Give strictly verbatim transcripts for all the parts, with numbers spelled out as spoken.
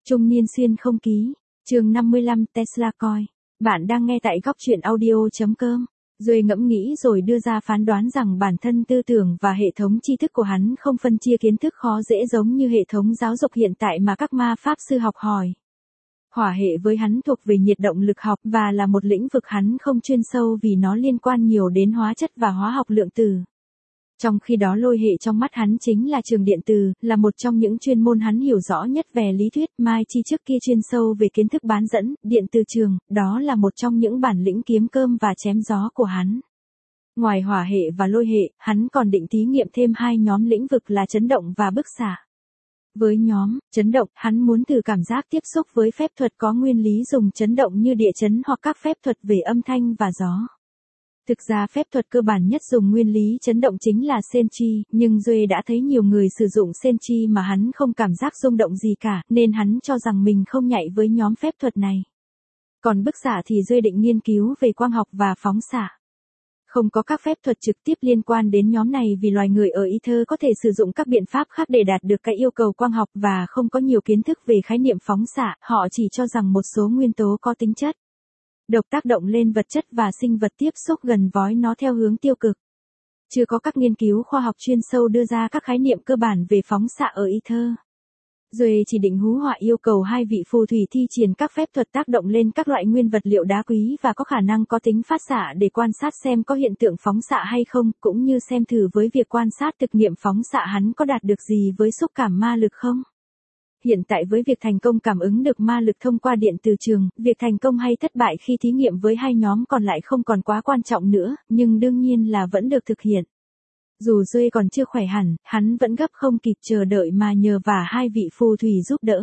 Trung niên xuyên không ký, chương năm mươi lăm Tesla Coin. Bạn đang nghe tại góc truyện audio.com. Duy ngẫm nghĩ rồi đưa ra phán đoán rằng bản thân tư tưởng và hệ thống tri thức của hắn không phân chia kiến thức khó dễ giống như hệ thống giáo dục hiện tại mà các ma pháp sư học hỏi. Hỏa hệ với hắn thuộc về nhiệt động lực học và là một lĩnh vực hắn không chuyên sâu vì nó liên quan nhiều đến hóa chất và hóa học lượng tử. Trong khi đó lôi hệ trong mắt hắn chính là trường điện từ, là một trong những chuyên môn hắn hiểu rõ nhất về lý thuyết. Mai Chi trước kia chuyên sâu về kiến thức bán dẫn, điện từ trường, đó là một trong những bản lĩnh kiếm cơm và chém gió của hắn. Ngoài hỏa hệ và lôi hệ, hắn còn định thí nghiệm thêm hai nhóm lĩnh vực là chấn động và bức xạ. Với nhóm chấn động, hắn muốn thử cảm giác tiếp xúc với phép thuật có nguyên lý dùng chấn động như địa chấn hoặc các phép thuật về âm thanh và gió. Thực ra phép thuật cơ bản nhất dùng nguyên lý chấn động chính là Senchi, nhưng Duy đã thấy nhiều người sử dụng Senchi mà hắn không cảm giác rung động gì cả, nên hắn cho rằng mình không nhạy với nhóm phép thuật này. Còn bức xạ thì Duy định nghiên cứu về quang học và phóng xạ. Không có các phép thuật trực tiếp liên quan đến nhóm này vì loài người ở Ether có thể sử dụng các biện pháp khác để đạt được cái yêu cầu quang học và không có nhiều kiến thức về khái niệm phóng xạ, họ chỉ cho rằng một số nguyên tố có tính chất độc tác động lên vật chất và sinh vật tiếp xúc gần với nó theo hướng tiêu cực. Chưa có các nghiên cứu khoa học chuyên sâu đưa ra các khái niệm cơ bản về phóng xạ ở Ether. Duy chỉ định hú họa yêu cầu hai vị phù thủy thi triển các phép thuật tác động lên các loại nguyên vật liệu đá quý và có khả năng có tính phát xạ để quan sát xem có hiện tượng phóng xạ hay không, cũng như xem thử với việc quan sát thực nghiệm phóng xạ hắn có đạt được gì với xúc cảm ma lực không. Hiện tại với việc thành công cảm ứng được ma lực thông qua điện từ trường, việc thành công hay thất bại khi thí nghiệm với hai nhóm còn lại không còn quá quan trọng nữa, nhưng đương nhiên là vẫn được thực hiện. Dù Duy còn chưa khỏe hẳn, hắn vẫn gấp không kịp chờ đợi mà nhờ vả hai vị phù thủy giúp đỡ.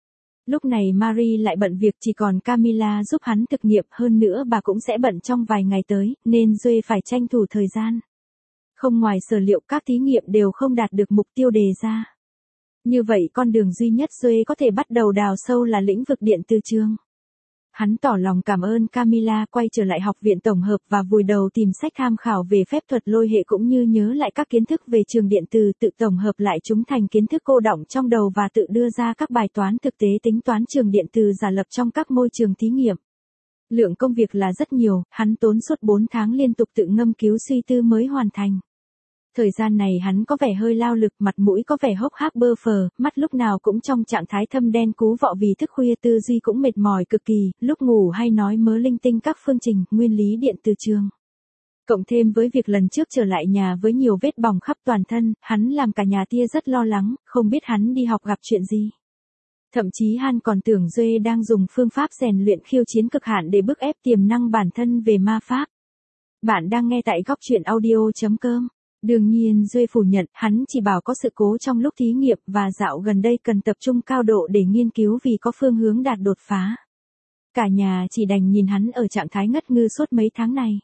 Lúc này Marie lại bận việc, chỉ còn Camilla giúp hắn thực nghiệm, hơn nữa bà cũng sẽ bận trong vài ngày tới, nên Duy phải tranh thủ thời gian. Không ngoài sở liệu các thí nghiệm đều không đạt được mục tiêu đề ra. Như vậy con đường duy nhất Duy có thể bắt đầu đào sâu là lĩnh vực điện từ trường. Hắn tỏ lòng cảm ơn Camilla, quay trở lại học viện tổng hợp và vùi đầu tìm sách tham khảo về phép thuật lôi hệ cũng như nhớ lại các kiến thức về trường điện từ, tự tổng hợp lại chúng thành kiến thức cô đọng trong đầu và tự đưa ra các bài toán thực tế tính toán trường điện từ giả lập trong các môi trường thí nghiệm. Lượng công việc là rất nhiều, hắn tốn suốt bốn tháng liên tục tự ngâm cứu suy tư mới hoàn thành. Thời gian này hắn có vẻ hơi lao lực, mặt mũi có vẻ hốc hác bơ phờ, mắt lúc nào cũng trong trạng thái thâm đen cú vọ vì thức khuya, tư duy cũng mệt mỏi cực kỳ, lúc ngủ hay nói mớ linh tinh các phương trình, nguyên lý điện từ trường. Cộng thêm với việc lần trước trở lại nhà với nhiều vết bỏng khắp toàn thân, hắn làm cả nhà tia rất lo lắng, không biết hắn đi học gặp chuyện gì. Thậm chí hắn còn tưởng Duy đang dùng phương pháp rèn luyện khiêu chiến cực hạn để bức ép tiềm năng bản thân về ma pháp. Bạn đang nghe tại góc truyện audio.com. Đương nhiên Duy phủ nhận, hắn chỉ bảo có sự cố trong lúc thí nghiệm và dạo gần đây cần tập trung cao độ để nghiên cứu vì có phương hướng đạt đột phá. Cả nhà chỉ đành nhìn hắn ở trạng thái ngất ngư suốt mấy tháng này.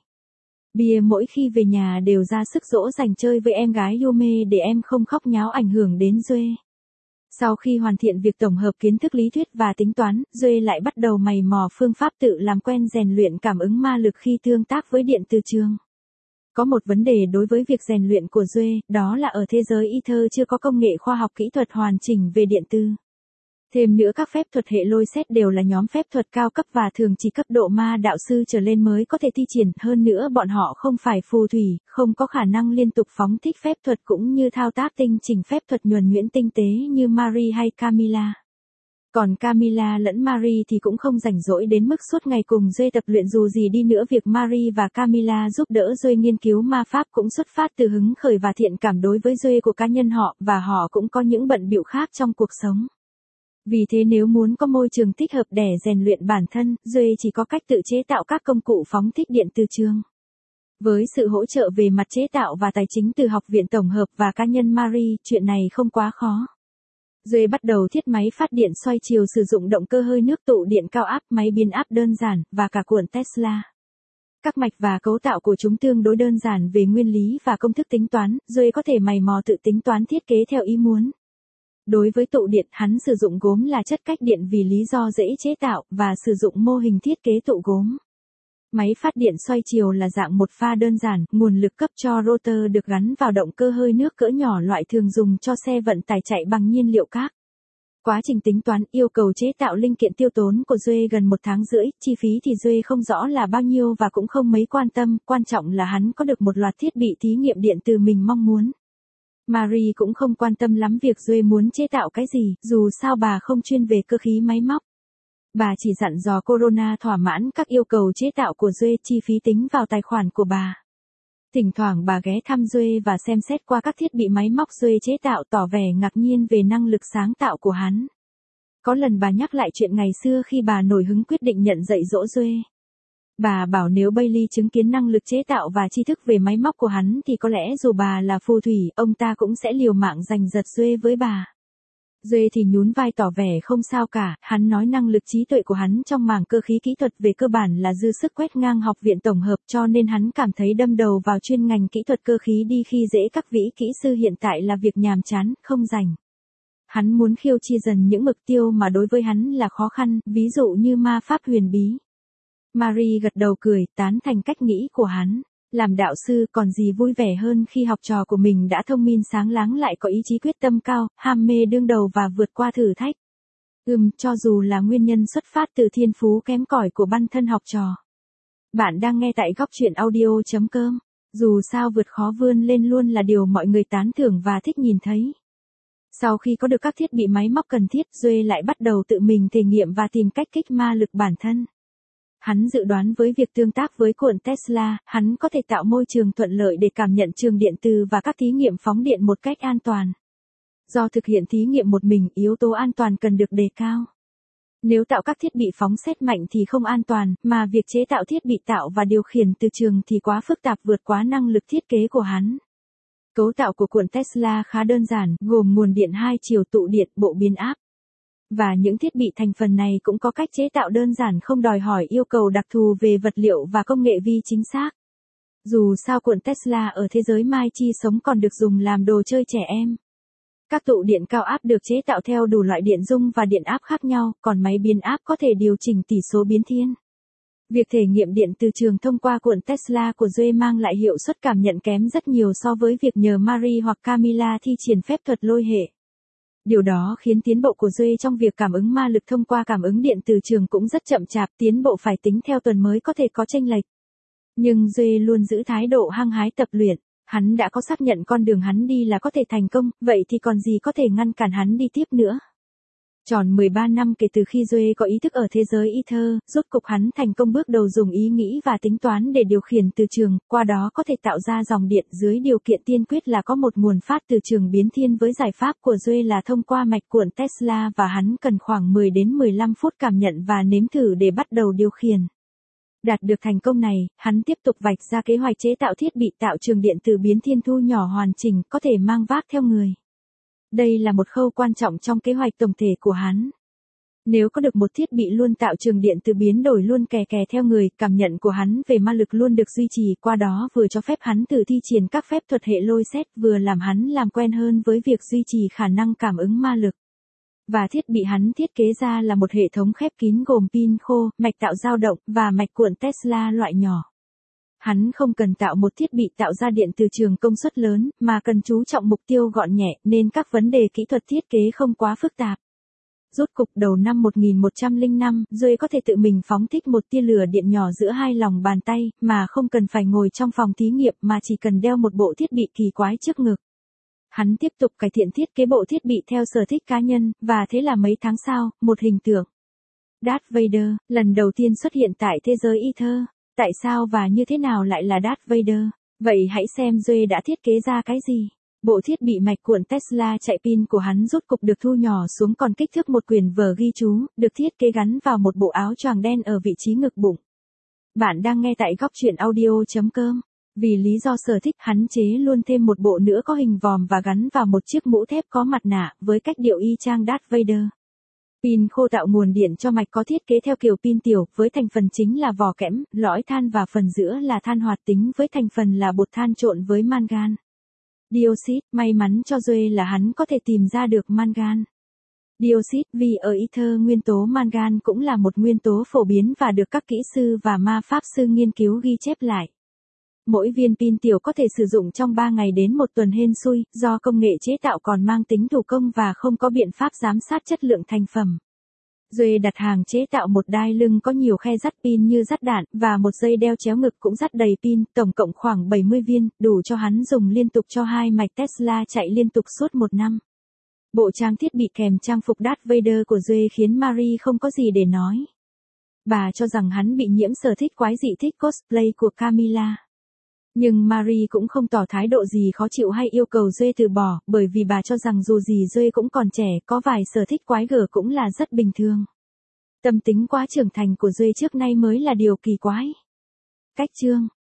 Bia mỗi khi về nhà đều ra sức dỗ dành chơi với em gái Yume để em không khóc nháo ảnh hưởng đến Duy. Sau khi hoàn thiện việc tổng hợp kiến thức lý thuyết và tính toán, Duy lại bắt đầu mày mò phương pháp tự làm quen rèn luyện cảm ứng ma lực khi tương tác với điện từ trường. Có một vấn đề đối với việc rèn luyện của Duy, đó là ở thế giới Ether chưa có công nghệ khoa học kỹ thuật hoàn chỉnh về điện từ. Thêm nữa các phép thuật hệ lôi xét đều là nhóm phép thuật cao cấp và thường chỉ cấp độ ma đạo sư trở lên mới có thể thi triển, hơn nữa bọn họ không phải phù thủy, không có khả năng liên tục phóng thích phép thuật cũng như thao tác tinh chỉnh phép thuật nhuần nhuyễn tinh tế như Marie hay Camilla. Còn Camilla lẫn Marie thì cũng không rảnh rỗi đến mức suốt ngày cùng Duy tập luyện, dù gì đi nữa việc Marie và Camilla giúp đỡ Duy nghiên cứu ma pháp cũng xuất phát từ hứng khởi và thiện cảm đối với Duy của cá nhân họ, và họ cũng có những bận bịu khác trong cuộc sống. Vì thế nếu muốn có môi trường thích hợp để rèn luyện bản thân, Duy chỉ có cách tự chế tạo các công cụ phóng thích điện từ trường. Với sự hỗ trợ về mặt chế tạo và tài chính từ học viện tổng hợp và cá nhân Marie, chuyện này không quá khó. Duy bắt đầu thiết máy phát điện xoay chiều sử dụng động cơ hơi nước tụ điện cao áp, máy biến áp đơn giản, và cả cuộn Tesla. Các mạch và cấu tạo của chúng tương đối đơn giản về nguyên lý và công thức tính toán, Duy có thể mày mò tự tính toán thiết kế theo ý muốn. Đối với tụ điện, hắn sử dụng gốm là chất cách điện vì lý do dễ chế tạo, và sử dụng mô hình thiết kế tụ gốm. Máy phát điện xoay chiều là dạng một pha đơn giản, nguồn lực cấp cho rotor được gắn vào động cơ hơi nước cỡ nhỏ loại thường dùng cho xe vận tải chạy bằng nhiên liệu cát. Quá trình tính toán yêu cầu chế tạo linh kiện tiêu tốn của Duệ gần một tháng rưỡi, chi phí thì Duệ không rõ là bao nhiêu và cũng không mấy quan tâm, quan trọng là hắn có được một loạt thiết bị thí nghiệm điện từ mình mong muốn. Marie cũng không quan tâm lắm việc Duệ muốn chế tạo cái gì, dù sao bà không chuyên về cơ khí máy móc. Bà chỉ dặn dò Corona thỏa mãn các yêu cầu chế tạo của Duệ, chi phí tính vào tài khoản của bà. Thỉnh thoảng bà ghé thăm Duệ và xem xét qua các thiết bị máy móc Duệ chế tạo, tỏ vẻ ngạc nhiên về năng lực sáng tạo của hắn. Có lần bà nhắc lại chuyện ngày xưa khi bà nổi hứng quyết định nhận dạy dỗ Duệ. Bà bảo nếu Bailey chứng kiến năng lực chế tạo và tri thức về máy móc của hắn thì có lẽ dù bà là phù thủy, ông ta cũng sẽ liều mạng giành giật Duệ với bà. Duệ thì nhún vai tỏ vẻ không sao cả, hắn nói năng lực trí tuệ của hắn trong mảng cơ khí kỹ thuật về cơ bản là dư sức quét ngang học viện tổng hợp, cho nên hắn cảm thấy đâm đầu vào chuyên ngành kỹ thuật cơ khí đi khi dễ các vĩ kỹ sư hiện tại là việc nhàm chán, không rảnh. Hắn muốn khiêu chia dần những mục tiêu mà đối với hắn là khó khăn, ví dụ như ma pháp huyền bí. Marie gật đầu cười, tán thành cách nghĩ của hắn. Làm đạo sư còn gì vui vẻ hơn khi học trò của mình đã thông minh sáng láng lại có ý chí quyết tâm cao, ham mê đương đầu và vượt qua thử thách. Ừm, cho dù là nguyên nhân xuất phát từ thiên phú kém cỏi của bản thân học trò. Bạn đang nghe tại góc truyện audio chấm com. Dù sao vượt khó vươn lên luôn là điều mọi người tán thưởng và thích nhìn thấy. Sau khi có được các thiết bị máy móc cần thiết, Duệ lại bắt đầu tự mình thể nghiệm và tìm cách kích ma lực bản thân. Hắn dự đoán với việc tương tác với cuộn Tesla, hắn có thể tạo môi trường thuận lợi để cảm nhận trường điện từ và các thí nghiệm phóng điện một cách an toàn. Do thực hiện thí nghiệm một mình, yếu tố an toàn cần được đề cao. Nếu tạo các thiết bị phóng sét mạnh thì không an toàn, mà việc chế tạo thiết bị tạo và điều khiển từ trường thì quá phức tạp vượt quá năng lực thiết kế của hắn. Cấu tạo của cuộn Tesla khá đơn giản, gồm nguồn điện hai chiều, tụ điện, bộ biến áp. Và những thiết bị thành phần này cũng có cách chế tạo đơn giản, không đòi hỏi yêu cầu đặc thù về vật liệu và công nghệ vi chính xác. Dù sao cuộn Tesla ở thế giới mai chi sống còn được dùng làm đồ chơi trẻ em. Các tụ điện cao áp được chế tạo theo đủ loại điện dung và điện áp khác nhau, còn máy biến áp có thể điều chỉnh tỷ số biến thiên. Việc thể nghiệm điện từ trường thông qua cuộn Tesla của Duệ mang lại hiệu suất cảm nhận kém rất nhiều so với việc nhờ Marie hoặc Camilla thi triển phép thuật lôi hệ. Điều đó khiến tiến bộ của Duệ trong việc cảm ứng ma lực thông qua cảm ứng điện từ trường cũng rất chậm chạp, tiến bộ phải tính theo tuần mới có thể có chênh lệch. Nhưng Duệ luôn giữ thái độ hăng hái tập luyện, hắn đã có xác nhận con đường hắn đi là có thể thành công, vậy thì còn gì có thể ngăn cản hắn đi tiếp nữa. Tròn mười ba năm kể từ khi Duệ có ý thức ở thế giới Ether, rốt cục hắn thành công bước đầu dùng ý nghĩ và tính toán để điều khiển từ trường, qua đó có thể tạo ra dòng điện dưới điều kiện tiên quyết là có một nguồn phát từ trường biến thiên. Với giải pháp của Duệ là thông qua mạch cuộn Tesla và hắn cần khoảng mười đến mười lăm phút cảm nhận và nếm thử để bắt đầu điều khiển. Đạt được thành công này, hắn tiếp tục vạch ra kế hoạch chế tạo thiết bị tạo trường điện từ biến thiên thu nhỏ hoàn chỉnh, có thể mang vác theo người. Đây là một khâu quan trọng trong kế hoạch tổng thể của hắn. Nếu có được một thiết bị luôn tạo trường điện từ biến đổi luôn kè kè theo người, cảm nhận của hắn về ma lực luôn được duy trì, qua đó vừa cho phép hắn tự thi triển các phép thuật hệ lôi xét, vừa làm hắn làm quen hơn với việc duy trì khả năng cảm ứng ma lực. Và thiết bị hắn thiết kế ra là một hệ thống khép kín gồm pin khô, mạch tạo dao động, và mạch cuộn Tesla loại nhỏ. Hắn không cần tạo một thiết bị tạo ra điện từ trường công suất lớn, mà cần chú trọng mục tiêu gọn nhẹ, nên các vấn đề kỹ thuật thiết kế không quá phức tạp. Rốt cục đầu năm một nghìn một trăm lẻ năm, Duệ có thể tự mình phóng thích một tia lửa điện nhỏ giữa hai lòng bàn tay, mà không cần phải ngồi trong phòng thí nghiệm mà chỉ cần đeo một bộ thiết bị kỳ quái trước ngực. Hắn tiếp tục cải thiện thiết kế bộ thiết bị theo sở thích cá nhân, và thế là mấy tháng sau, một hình tượng Darth Vader lần đầu tiên xuất hiện tại thế giới Ether. Tại sao và như thế nào lại là Darth Vader? Vậy hãy xem Duệ đã thiết kế ra cái gì. Bộ thiết bị mạch cuộn Tesla chạy pin của hắn rốt cục được thu nhỏ xuống còn kích thước một quyển vở ghi chú, được thiết kế gắn vào một bộ áo choàng đen ở vị trí ngực bụng. Bạn đang nghe tại góc truyện audio chấm com. Vì lý do sở thích, hắn chế luôn thêm một bộ nữa có hình vòm và gắn vào một chiếc mũ thép có mặt nạ, với cách điệu y chang Darth Vader. Pin khô tạo nguồn điện cho mạch có thiết kế theo kiểu pin tiểu, với thành phần chính là vỏ kẽm, lõi than và phần giữa là than hoạt tính với thành phần là bột than trộn với mangan dioxide. May mắn cho Duệ là hắn có thể tìm ra được mangan dioxide, vì ở Ether nguyên tố mangan cũng là một nguyên tố phổ biến và được các kỹ sư và ma pháp sư nghiên cứu ghi chép lại. Mỗi viên pin tiểu có thể sử dụng trong ba ngày đến một tuần hên xui, do công nghệ chế tạo còn mang tính thủ công và không có biện pháp giám sát chất lượng thành phẩm. Duệ đặt hàng chế tạo một đai lưng có nhiều khe dắt pin như dắt đạn, và một dây đeo chéo ngực cũng dắt đầy pin, tổng cộng khoảng bảy mươi viên, đủ cho hắn dùng liên tục cho hai mạch Tesla chạy liên tục suốt một năm. Bộ trang thiết bị kèm trang phục Darth Vader của Duệ khiến Marie không có gì để nói. Bà cho rằng hắn bị nhiễm sở thích quái dị thích cosplay của Camilla. Nhưng Marie cũng không tỏ thái độ gì khó chịu hay yêu cầu Duệ từ bỏ, bởi vì bà cho rằng dù gì Duệ cũng còn trẻ, có vài sở thích quái gở cũng là rất bình thường. Tâm tính quá trưởng thành của Duệ trước nay mới là điều kỳ quái. Cách chương